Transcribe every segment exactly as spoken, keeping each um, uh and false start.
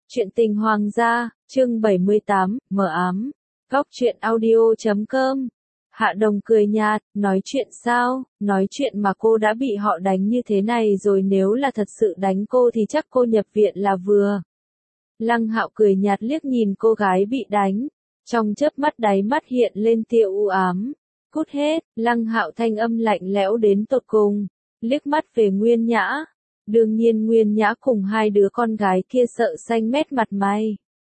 Chuyện tình hoàng gia, chương bảy mươi tám, mờ ám. Góc truyện audio chấm com. Hạ Đồng cười nhạt, nói chuyện sao, nói chuyện mà cô đã bị họ đánh như thế này rồi, nếu là thật sự đánh cô thì chắc cô nhập viện là vừa. Lăng Hạo cười nhạt liếc nhìn cô gái bị đánh, trong chớp mắt đáy mắt hiện lên tia u ám. Cút hết, Lăng Hạo thanh âm lạnh lẽo đến tột cùng, liếc mắt về Nguyên Nhã. Đương nhiên Nguyên Nhã cùng hai đứa con gái kia sợ xanh mét mặt mày.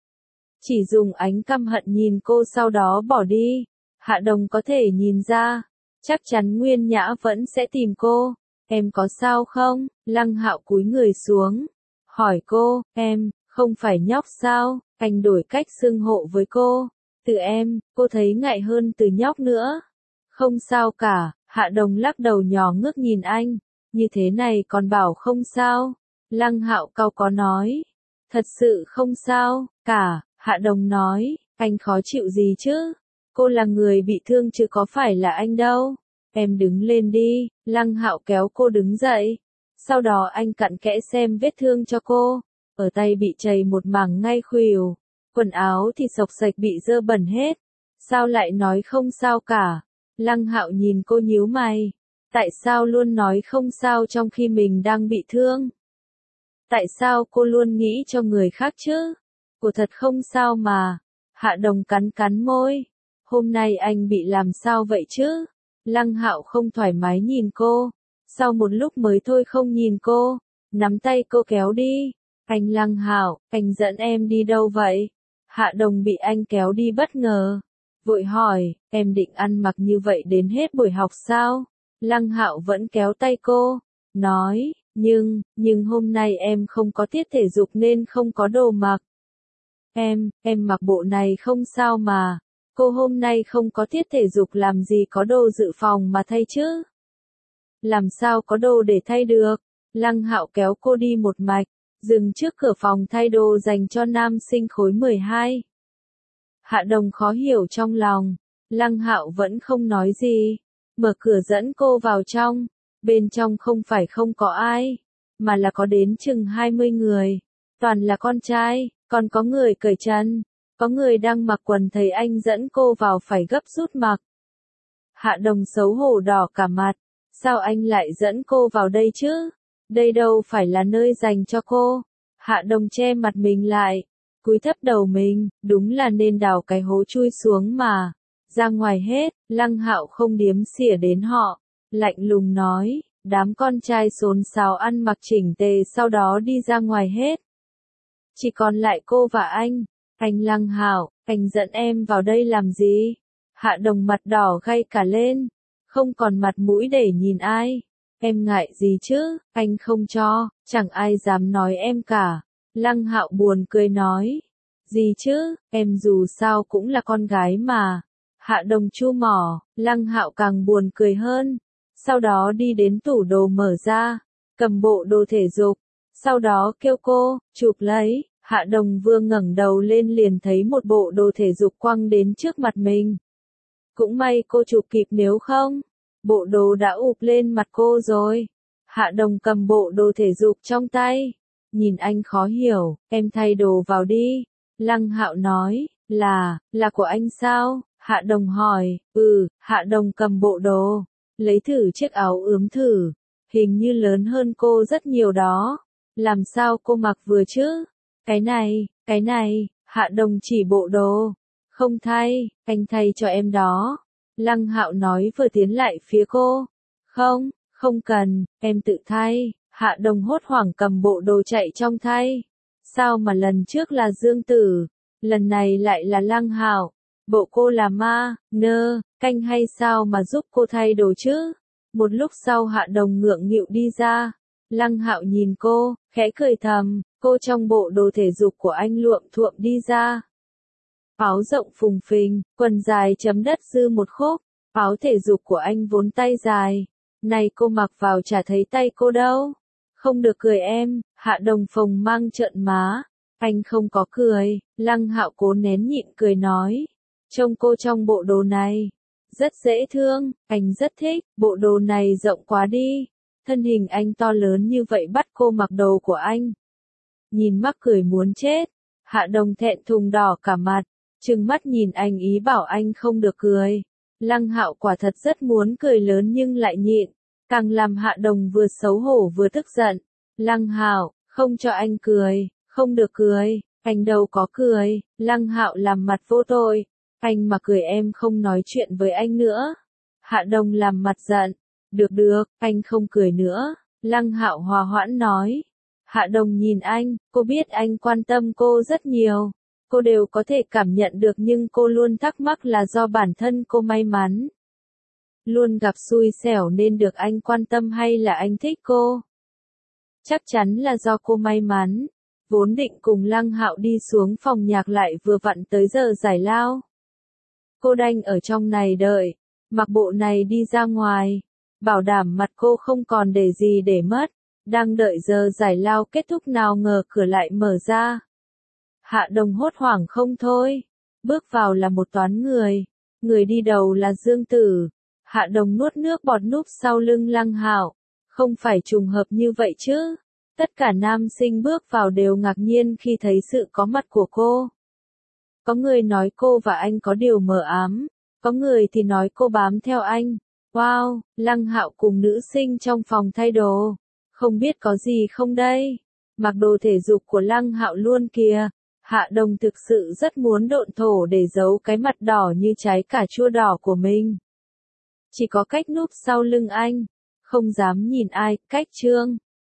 Chỉ dùng ánh căm hận nhìn cô sau đó bỏ đi. Hạ Đồng có thể nhìn ra, chắc chắn Nguyên Nhã vẫn sẽ tìm cô. Em có sao không? Lăng Hạo cúi người xuống, hỏi cô, em, không phải nhóc sao? Anh đổi cách xưng hộ với cô. Từ em, cô thấy ngại hơn từ nhóc nữa. Không sao cả, Hạ Đồng lắc đầu nhỏ ngước nhìn anh. Như thế này còn bảo không sao? Lăng Hạo cau có nói. Thật sự không sao, cả, Hạ Đồng nói, anh khó chịu gì chứ? Cô là người bị thương chứ có phải là anh đâu. Em đứng lên đi, Lăng Hạo kéo cô đứng dậy. Sau đó anh cặn kẽ xem vết thương cho cô. Ở tay bị chảy một mảng ngay khuỷu. Quần áo thì xộc xệch bị dơ bẩn hết. Sao lại nói không sao cả? Lăng Hạo nhìn cô nhíu mày. Tại sao luôn nói không sao trong khi mình đang bị thương? Tại sao cô luôn nghĩ cho người khác chứ? Cô thật không sao mà. Hạ Đồng cắn cắn môi. Hôm nay anh bị làm sao vậy chứ? Lăng Hạo không thoải mái nhìn cô. Sau một lúc mới thôi không nhìn cô. Nắm tay cô kéo đi. Anh Lăng Hạo, anh dẫn em đi đâu vậy? Hạ Đồng bị anh kéo đi bất ngờ. Vội hỏi, em định ăn mặc như vậy đến hết buổi học sao? Lăng Hạo vẫn kéo tay cô, nói, nhưng, nhưng hôm nay em không có tiết thể dục nên không có đồ mặc. Em, em mặc bộ này không sao mà. Cô hôm nay không có tiết thể dục làm gì có đồ dự phòng mà thay chứ? Làm sao có đồ để thay được? Lăng Hạo kéo cô đi một mạch, dừng trước cửa phòng thay đồ dành cho nam sinh khối mười hai. Hạ Đồng khó hiểu trong lòng, Lăng Hạo vẫn không nói gì. Mở cửa dẫn cô vào trong, bên trong không phải không có ai, mà là có đến chừng hai mươi người, toàn là con trai, còn có người cởi chân, có người đang mặc quần, thấy anh dẫn cô vào phải gấp rút mặc. Hạ Đồng xấu hổ đỏ cả mặt, sao anh lại dẫn cô vào đây chứ? Đây đâu phải là nơi dành cho cô. Hạ Đồng che mặt mình lại, cúi thấp đầu mình, đúng là nên đào cái hố chui xuống mà. Ra ngoài hết, Lăng Hạo không điếm xỉa đến họ, lạnh lùng nói, đám con trai xốn xáo ăn mặc chỉnh tề sau đó đi ra ngoài hết. Chỉ còn lại cô và anh. Anh Lăng Hạo, anh dẫn em vào đây làm gì? Hạ Đồng mặt đỏ gay cả lên, không còn mặt mũi để nhìn ai. Em ngại gì chứ, anh không cho, chẳng ai dám nói em cả. Lăng Hạo buồn cười nói, gì chứ, em dù sao cũng là con gái mà. Hạ Đồng chu mỏ, Lăng Hạo càng buồn cười hơn. Sau đó đi đến tủ đồ mở ra, cầm bộ đồ thể dục, sau đó kêu cô, chụp lấy. Hạ Đồng vừa ngẩng đầu lên liền thấy một bộ đồ thể dục quăng đến trước mặt mình. Cũng may cô chụp kịp, nếu không, bộ đồ đã ụp lên mặt cô rồi. Hạ Đồng cầm bộ đồ thể dục trong tay, nhìn anh khó hiểu, em thay đồ vào đi. Lăng Hạo nói, là, là của anh sao? Hạ Đồng hỏi, ừ, Hạ Đồng cầm bộ đồ, lấy thử chiếc áo ướm thử, hình như lớn hơn cô rất nhiều đó. Làm sao cô mặc vừa chứ? Cái này, cái này, Hạ Đồng chỉ bộ đồ. Không thay, anh thay cho em đó. Lăng Hạo nói vừa tiến lại phía cô. Không, không cần, em tự thay. Hạ Đồng hốt hoảng cầm bộ đồ chạy trong thay. Sao mà lần trước là Dương Tử, lần này lại là Lăng Hạo? Bộ cô là ma, nơ, canh hay sao mà giúp cô thay đồ chứ? Một lúc sau Hạ Đồng ngượng nghịu đi ra. Lăng Hạo nhìn cô, khẽ cười thầm, cô trong bộ đồ thể dục của anh luộm thuộm đi ra. Áo rộng phùng phình, quần dài chấm đất dư một khúc, áo thể dục của anh vốn tay dài. Này cô mặc vào chả thấy tay cô đâu. Không được cười em, Hạ Đồng phồng mang trợn má. Anh không có cười, Lăng Hạo cố nén nhịn cười nói. Trông cô trong bộ đồ này, rất dễ thương, anh rất thích, bộ đồ này rộng quá đi. Thân hình anh to lớn như vậy bắt cô mặc đồ của anh. Nhìn mắc cười muốn chết, Hạ Đồng thẹn thùng đỏ cả mặt, trừng mắt nhìn anh ý bảo anh không được cười. Lăng Hạo quả thật rất muốn cười lớn nhưng lại nhịn, càng làm Hạ Đồng vừa xấu hổ vừa tức giận. Lăng Hạo, không cho anh cười, không được cười, anh đâu có cười. Lăng Hạo làm mặt vô tội, anh mà cười em không nói chuyện với anh nữa. Hạ Đồng làm mặt giận, được được, anh không cười nữa. Lăng Hạo hòa hoãn nói. Hạ Đồng nhìn anh, cô biết anh quan tâm cô rất nhiều. Cô đều có thể cảm nhận được nhưng cô luôn thắc mắc là do bản thân cô may mắn. Luôn gặp xui xẻo nên được anh quan tâm hay là anh thích cô? Chắc chắn là do cô may mắn. Vốn định cùng Lăng Hạo đi xuống phòng nhạc lại vừa vặn tới giờ giải lao. Cô đành ở trong này đợi, mặc bộ này đi ra ngoài, bảo đảm mặt cô không còn để gì để mất. Đang đợi giờ giải lao kết thúc nào ngờ cửa lại mở ra. Hạ Đồng hốt hoảng không thôi. Bước vào là một toán người. Người đi đầu là Dương Tử. Hạ Đồng nuốt nước bọt núp sau lưng Lăng Hạo. Không phải trùng hợp như vậy chứ. Tất cả nam sinh bước vào đều ngạc nhiên khi thấy sự có mặt của cô. Có người nói cô và anh có điều mờ ám. Có người thì nói cô bám theo anh. Wow, Lăng Hạo cùng nữ sinh trong phòng thay đồ. Không biết có gì không đây? Mặc đồ thể dục của Lăng Hạo luôn kìa. Hạ Đồng thực sự rất muốn độn thổ để giấu cái mặt đỏ như trái cà chua đỏ của mình. Chỉ có cách núp sau lưng anh. Không dám nhìn ai, cách trương.